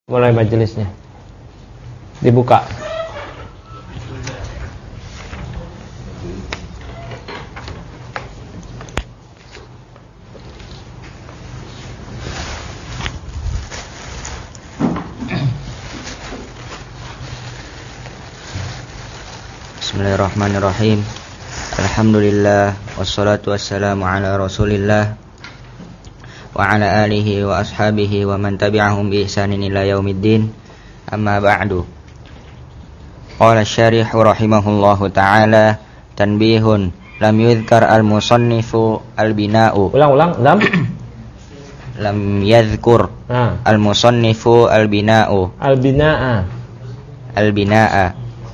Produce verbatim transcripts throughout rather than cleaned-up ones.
Mulai majelisnya. Dibuka. Bismillahirrahmanirrahim. Alhamdulillah wassalatu wassalamu ala Rasulillah wa ala alihi wa ashabihi wa man tabi'ahum bi ihsanin ila yaumiddin. Amma ba'du. Qala asy-syarih rahimahullahu ta'ala, tanbihun lam yudhkar al-musannifu al-bina'u. Ulang-ulang, lam lam yadhkur ah. al-musannifu al-bina'u. Al-bina'a. Al-bina'a.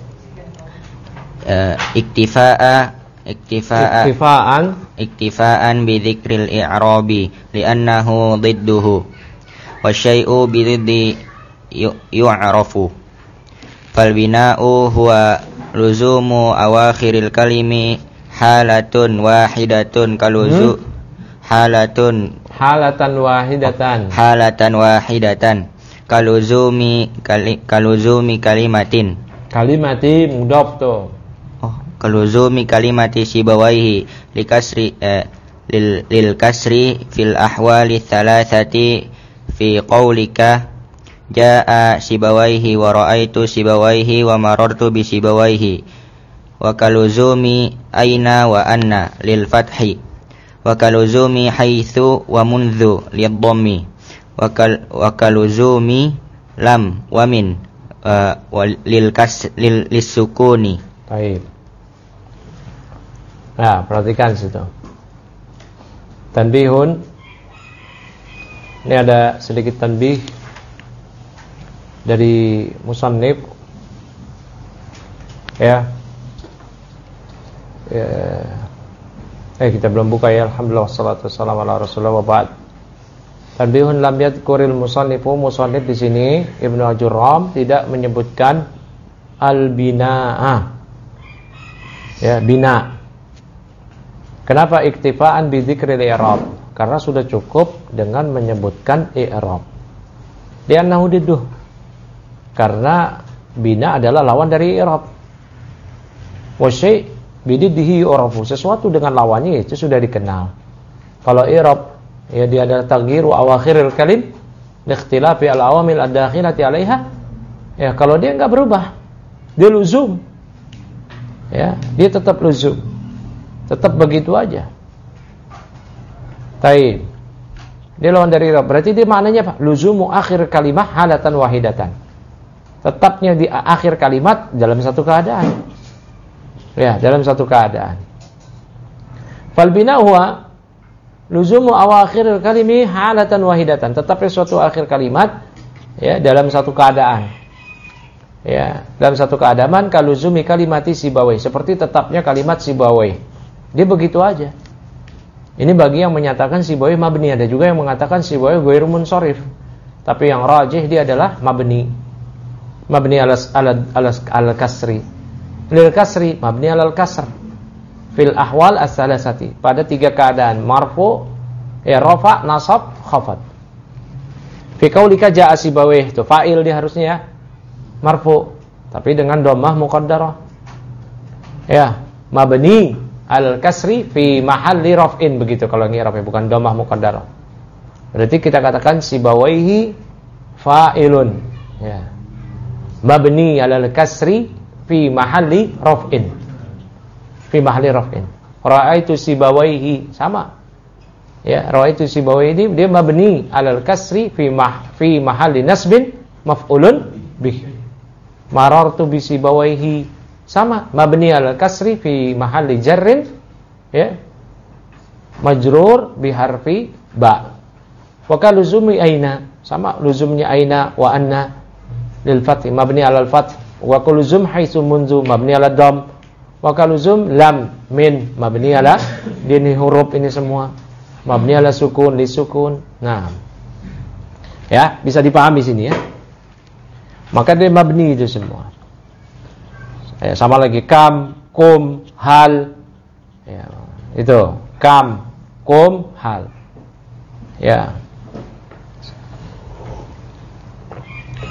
Uh, iktifa'a iktifaa iktifaan iktifaan bi dzikril i'rabi li'annahu dhidduhu wa syai'u bi dhiddi yu'rafu fal bina'u huwa luzumu awakhiril kalimi halatun wahidatun kaluzu hmm? halatun halatan wahidatan halatan wahidatan kaluzumi kali, kaluzumi kalimatin kalimati mudhaf tuh kaluzumi kalimati sibawaihi likasri eh, lil, lil kasri fil ahwali thalathati fi qawlika jaa sibawaihi wa ra'aitu sibawaihi wa marartu bi sibawaihi wa kaluzumi aina wa anna lil fathi wa kaluzumi haitsu wa mundzu lid dhammi wa kal wa kaluzumi lam wa min uh, wa lil kas lil lisukuni. Baik. Nah, perhatikan situ. Tanbihun. Ini ada sedikit tanbih dari musannif. Ya. Ya. Eh kita belum buka ya. Alhamdulillah wassalatu wassalamu ala Rasulillah wa ba'd. Tanbihun lam yadhkuril musannifu, musannif di sini Ibnu Ajurram tidak menyebutkan al-bina'ah. Ya, bina'. Kenapa iktifaan bi dzikril i'rab? Karena sudah cukup dengan menyebutkan i'rab. Li'annahu didduh. Karena bina adalah lawan dari i'rab. Wa syai' bididdihi yu'rafu. Sesuatu dengan lawannya itu sudah dikenal. Kalau i'rab ya dia adalah taghyiru awakhiril kalim li ikhtilafi al-awamil ad-dakhilati 'alaiha. Ya, kalau dia enggak berubah, dia luzum. Ya, dia tetap luzum. Tetap begitu aja. Taib. Dia lawan dari i'rab. Berarti dia maknanya apa? Luzumu akhir kalimah halatan wahidatan. Tetapnya di akhir kalimat dalam satu keadaan. Ya, dalam satu keadaan. Fal bina huwa luzumu awakhiril kalimi halatan wahidatan. Tetapnya suatu akhir kalimat ya dalam satu keadaan. Ya, dalam satu keadaan kaluzumi kalimati sibawai, seperti tetapnya kalimat sibawai. Dia begitu aja. Ini bagi yang menyatakan sibawai mabni, ada juga yang mengatakan sibawai ghairu munsharif. Tapi yang rajih dia adalah mabni. Mabni alas ala alas al kasri. Lil kasri mabni alal kasr. Fil ahwal as-salasati, pada tiga keadaan, marfu, ya rafa, nasab, khafad. Fi qaulika jaa sibawai, itu fa'il dia harusnya ya. Marfu, tapi dengan dhammah muqaddarah. Ya, mabni al-kasri fi mahalli raf'in, begitu kalau ngirafnya, bukan dhammah muqaddarah. Berarti kita katakan sibawaihi fa'ilun. Ya. Mabni al-kasri fi mahalli raf'in. Fi mahalli raf'in. Ra'aitu sibawaihi, sama. Ya, ra'aitu sibawaihi dia mabni al-kasri fi mah fi mahalli nasbin maf'ulun bih. Marartu bi sibawaihi, sama, mabni al-kasri fi mahalli jarrin ya majrur bi harfi ba. Wa kaluzumi aina, sama, luzumnya aina wa anna lil fath mabni alal fath. Wa kaluzum haitsu munzu mabni ala dham. Wa kaluzum lam min mabni ala, ini huruf ini semua mabni ala sukun li sukun. Nah, ya bisa dipahami sini ya. Maka dia mabni itu semua. Ya, sama lagi kam, kum, hal. Ya, itu kam, kum, hal. Ya.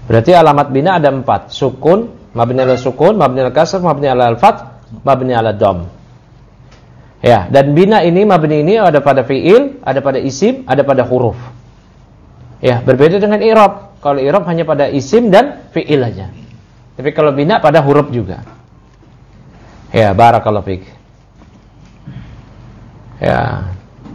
Berarti alamat bina ada empat. Sukun, mabni ala sukun, mabni ala kasr, mabni ala al-fath, mabni ala dom. Ya, dan bina ini, mabni ini ada pada fi'il, ada pada isim, ada pada huruf. Ya, berbeda dengan i'rab. Kalau i'rab hanya pada isim dan fi'il aja. Tapi kalau bina pada huruf juga. Ya, barakallahu fiik. Ya.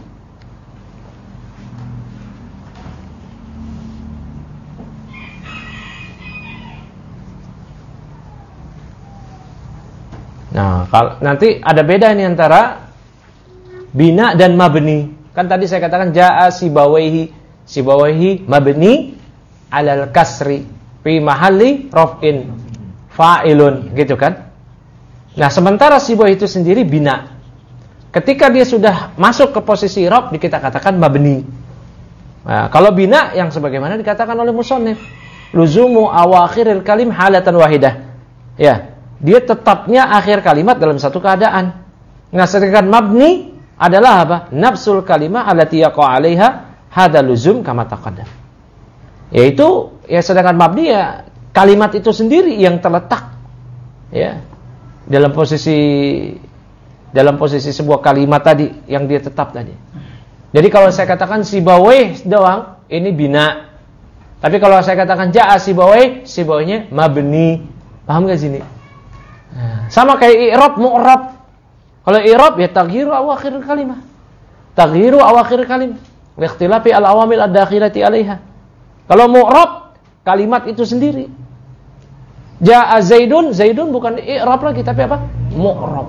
Nah, kalau nanti ada beda ini antara bina dan mabni. Kan tadi saya katakan jaa sibawaihi, sibawaihi mabni alal kasri fi mahalli raf'in fa'ilun, gitu kan? Nah, sementara sibawaihi itu sendiri bina. Ketika dia sudah masuk ke posisi i'rab, kita katakan mabni. Nah, kalau bina yang sebagaimana dikatakan oleh musannif, luzumu awakhiril kalim halatan wahidah. Ya. Dia tetapnya akhir kalimat dalam satu keadaan. Nah, sedangkan mabni adalah apa? Nafsul kalimah allati yaqa 'alaiha hadza luzum kama taqaddam. Yaitu ya sedangkan mabni ya kalimat itu sendiri yang terletak ya dalam posisi dalam posisi sebuah kalimat tadi yang dia tetap tadi. Jadi kalau saya katakan sibawai doang, ini bina. Tapi kalau saya katakan jaa sibawai, sibawainya mabni. Paham enggak sini? Sama kayak i'rab, mu'rab. Kalau i'rab ya taghyiru awakhir kalimah. Taghyiru awakhir kalimah. Li ikhtilafi al-awamil ad-dakhilati 'alaiha. Kalau mu'rab, kalimat itu sendiri. Jaa Zaidun, Zaidun bukan i'rab lagi tapi apa? Mu'rab.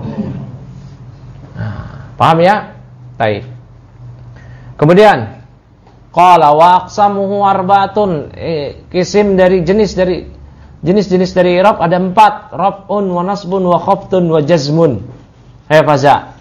Nah, paham ya? Baik. Kemudian qala wa aqsamuhu arba'atun. Eh, kisim dari jenis dari jenis-jenis dari i'rab ada empat, raf'un wa nasbun wa khafdun wa jazmun. Hai Faza.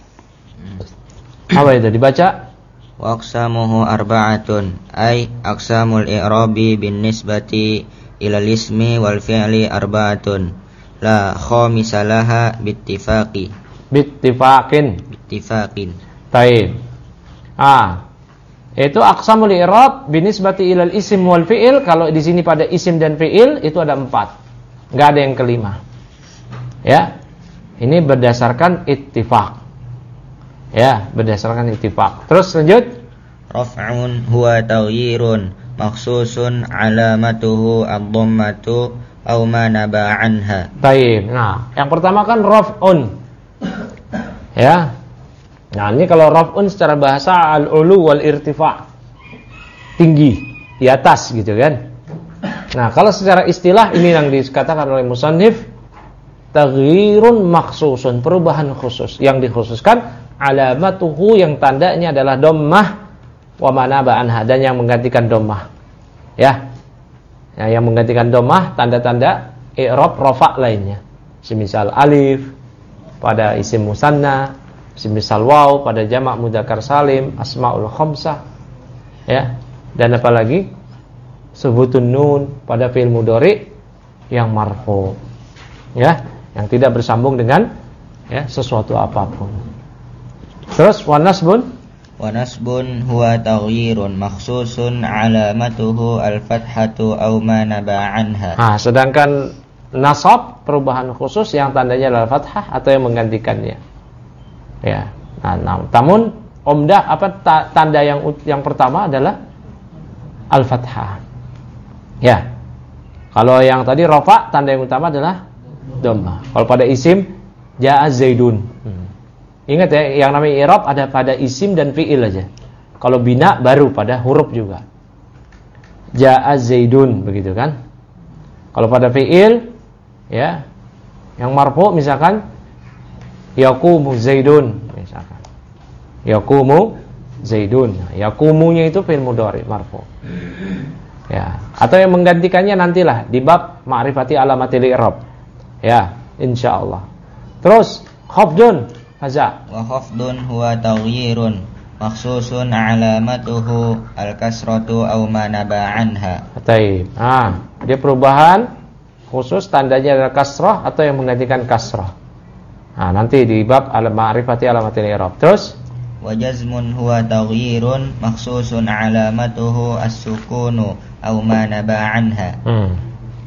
Apa itu dibaca? Wa aqsamuhu arba'atun ay aqsamul i'rabi bin nisbati ila ismi wal fi'li arba'atun la khamisalaha bittifaqi. Bittifaqin. Bittifaqin. Baik. Ah. Itu aqsamul i'rab binisbati ilal isim wal fi'il. Kalau di sini pada isim dan fi'il itu ada empat. Enggak ada yang kelima. Ya. Ini berdasarkan ittifaq. Ya, berdasarkan ittifaq. Terus lanjut. Raf'un huwa taghyirun makhsusun alamatuhu ad-dhammatu aw ma naba anha. Baik. Nah, yang pertama kan raf'un. Ya. Nah, ini kalau raf'un secara bahasa al-ulu wal irtifa'. Tinggi, di atas gitu kan. Nah, kalau secara istilah ini yang dikatakan oleh musannif taghyirun makhsusun, perubahan khusus. Yang dikhususkan alamatuhu yang tandanya adalah dhammah wa manaba anha, dan yang menggantikan dhammah. Ya. Nah, yang menggantikan dhammah tanda-tanda i'rab rafa' lainnya. Semisal alif pada isim musanna, semisal waw pada jamak mudzakkar salim, asmaul khamsah, ya, dan apalagi subutun nun pada fi'il mudhari yang marfu, ya, yang tidak bersambung dengan ya sesuatu apapun. Terus wa nasbun wa nasbun huwa taghyirun makhsusun alamatuhu al-fathatu aw ma naba anha. Nah, sedangkan nasab perubahan khusus yang tandanya adalah fathah atau yang menggantikannya. Ya, nah, nah, namun omdah apa ta, tanda yang yang pertama adalah al-fathah. Ya. Kalau yang tadi rafa, tanda yang utama adalah dhammah. Kalau pada isim jaa Zaidun. Hmm. Ingat ya, yang namanya i'rab ada pada isim dan fi'il aja. Kalau bina baru pada huruf juga. Jaa Zaidun begitu kan? Kalau pada fi'il ya, yang marfu misalkan yaqumu Zaidun misalkan. Yaqumu Zaidun. Yaqumunya itu fi'il mudhari marfu. Ya, atau yang menggantikannya nantilah di bab ma'rifati alamatil i'rab. Ya, insyaallah. Terus khafdun, haza. Wa khafdun huwa taghyirun makhsusun alamatuhu al-kasratu aw ma naba anha. Baik. Ah, dia perubahan khusus tandanya adalah kasrah atau yang menggantikan kasrah. Nah, nanti di bab al-ma'rifati alamatil i'rab. Terus wa jazmun huwa taghyirun makhsusun alamatuhu as-sukunu aw ma naba anha. Hmm.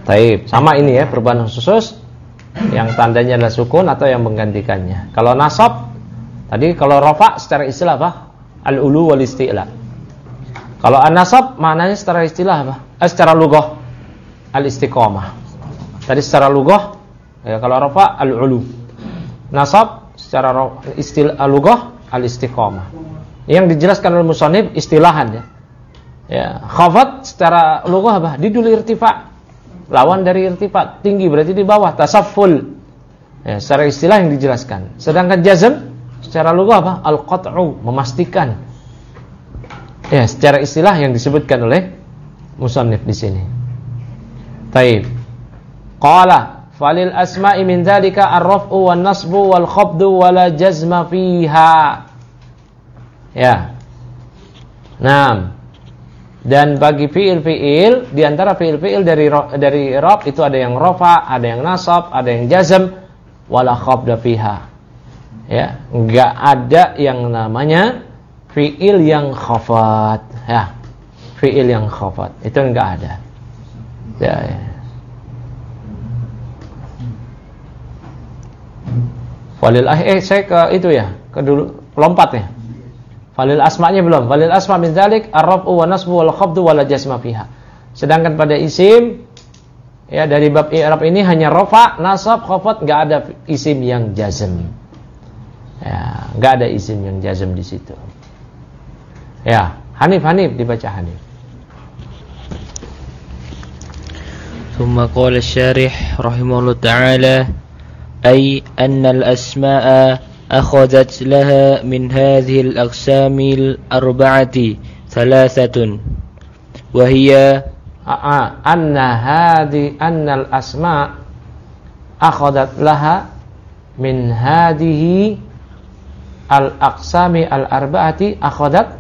Taib, sama ini ya, perubahan khusus yang tandanya adalah sukun atau yang menggantikannya. Kalau nasab tadi, kalau rafa secara istilah apa? Al-ulu wal isti'la. Kalau an-nasab maknanya secara istilah apa? Eh, secara lughah al-istiqamah. Tadi secara lughah ya, kalau rafa al-ulu. Nasab secara istilah lughah al-istiqamah. Yang dijelaskan oleh musannif istilahan ya. Ya, khafat secara lughah apa? Didul irtifa. Lawan dari irtifat, tinggi berarti di bawah, tasafful. Ya, secara istilah yang dijelaskan. Sedangkan jazm secara lughah apa? Al-qat'u, memastikan. Ya, secara istilah yang disebutkan oleh musannif di sini. Taib. Qala falil asma'i min dzalika ar-raf'u wan nasbu wal khafdu wala jazma fiha. Ya. Naam. Dan bagi fiil-fiil, di antara fiil-fiil dari dari i'rab itu ada yang rafa, ada yang nasab, ada yang jazm, wala khafda fiha. Ya, enggak ada yang namanya fiil yang khafat, ya. Fiil yang khafat itu enggak ada. Ya, ya. Falil eh saya ke itu ya, ke dulu lompat ya. Falil asma'nya belum. Falil asma' min dzalik ar-raf'u wa nasbu wal khafdu wala jazma fiha. Sedangkan pada isim ya dari bab i'rab ini hanya rafa, nasab, khafat, enggak ada isim yang jazm. Ya, enggak ada isim yang jazm di situ. Ya, Hanif Hanif dibaca Hanif. Tsumma qala asy-syarih rahimahullahu ta'ala ay anna al-asma'a أخذت لها من هذه الأقسام الأربعة ثلاثة وهي أن هذه أن الأسماء أخذت لها من هذه الأقسام الأربعة أخذت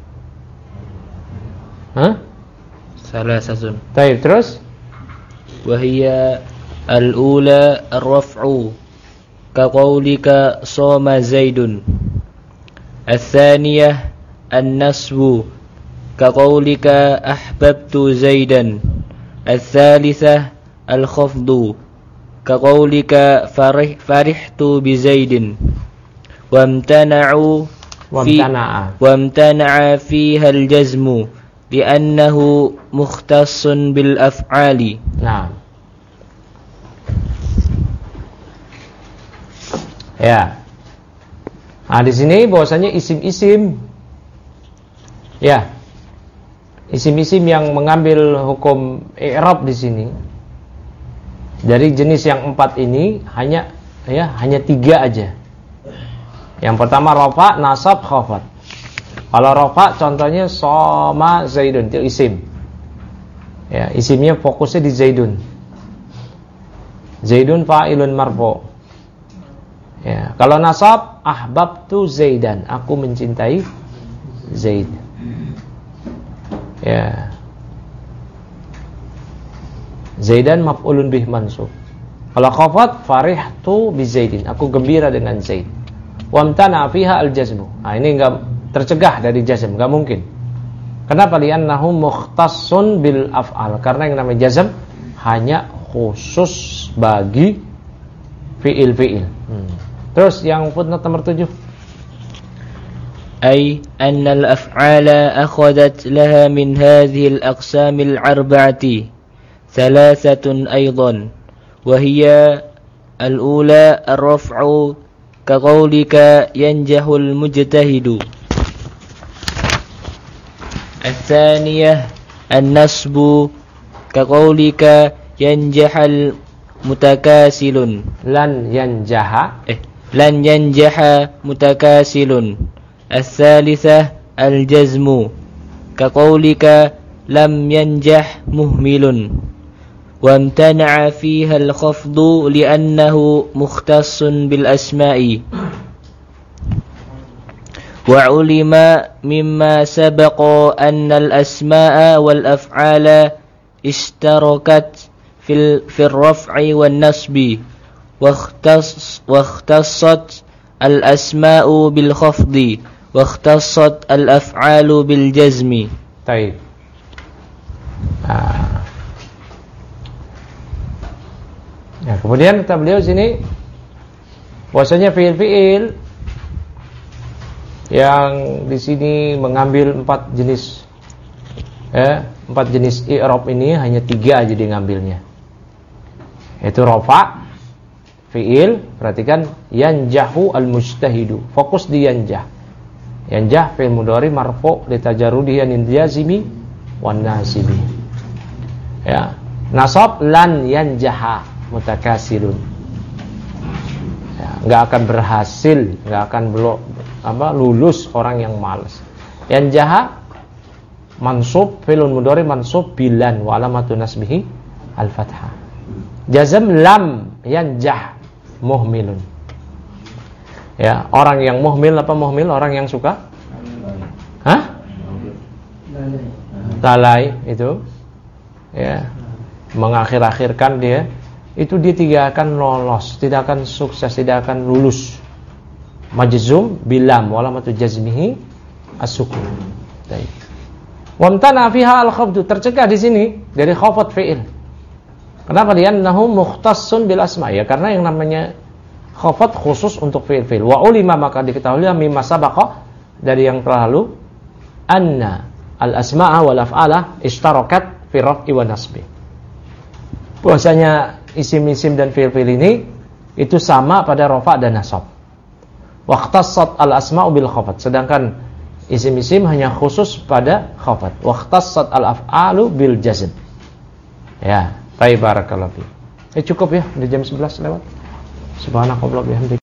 ها ثلاثة. طيب terus وهي الأولى الرفع كقولك صام زيد. الثانية النصب كقولك أحببت زيدا. الثالثة الخفض كقولك فرح فرحت بزيد. وامتنعوا في وامتنع فيها الجزم لأنه مختص بالأفعال. نعم. Ya. Nah, di sini bahwasanya isim-isim ya. Isim-isim yang mengambil hukum i'rab di sini dari jenis yang empat ini hanya ya, hanya tiga aja. Yang pertama rafa, nasab, khafat. Kalau rafa contohnya shoma zaidun, itu isim. Ya, isimnya fokusnya di zaidun. Zaidun fa'ilun marfu'. Ya, kalau nasab ahbabtu zaidan, aku mencintai Zaid. Ya. Zaidan maf'ulun bih mansub. Kalau khafat farihtu bi Zaidin, aku gembira dengan Zaid. Wamtana fiha al-jazmu. Nah, ini enggak tercegah dari jazm, enggak mungkin. Kenapa? Li'annahu mukhtassun bil af'al. Karena yang namanya jazm hanya khusus bagi fiil-fiil. Hmm. Terus yang footnote nomor tujuh. أي أن الأفعال أخذت لها من هذه الأقسام الأربعة ثلاثة أيضا وهي الأولى الرفع كقولك ينجح المجتهد. الثانية النصب كقولك ينجح المتكاسل. لن ينجح eh, لن ينجح متكاسل. الثالثة الجزم كقولك لم ينجح مهمل. وامتنع فيها الخفض لأنه مختص بالأسماء. وعلم مما سبق أن الأسماء والأفعال اشتركت في في الرفع والنصب واختص واختصت الأسماء بالخفض واختصت الأفعال بالجزم. طيب. Ah. Kemudian kata beliau sini bahwasanya fiil-fiil yang di sini mengambil empat jenis eh, empat jenis i'rab ini hanya tiga aja dia ngambilnya. Itu rafa, fiil, perhatikan yanjahu al-mujtahidu. Fokus di yanjah. Yanjah fiil mudhari marfu li tajarrudihi anil jazimi wan nasibi. Ya, nasab lan yanjaha mutakasirun. Ya, enggak akan berhasil, enggak akan belok apa lulus orang yang malas. Yanjaha mansub fi'lun mudhari mansub bilan wa alamatu nasbihi al-fathah. Jazm lam yanjah muhmilun. Ya, orang yang muhmil apa muhmil? Orang yang suka? Hah? Lalai itu. Ya. Mengakhir-akhirkan dia, itu dia tidak akan lolos, tidak akan sukses, tidak akan lulus. Majzum bilam wa alamatu jazmihi as-sukun. Baik. Wamtana fiha al-khafdu, tercegah di sini dari khafat fi'il. Kenapa? Li'annahu mukhtassun bil asma', ya karena yang namanya khafat khusus untuk fi'il-fi'il. Wa ulima, maka diketahui mimma sabaqa, dari yang telah lalu, anna al-asma'a wal af'ala ishtarakat fi raf'i wa nasbi. Bahwasanya isim-isim dan fi'il-fi'il ini itu sama pada rafa' dan nasab. Waqtassat al-asma'u bil khafat, sedangkan isim-isim hanya khusus pada khafat. Waqtassat al-af'alu bil jazm. Ya, baik, barakallahu fiik. Eh cukup ya, udah jam sebelas lewat. Subhanakallahumma wa bihamdika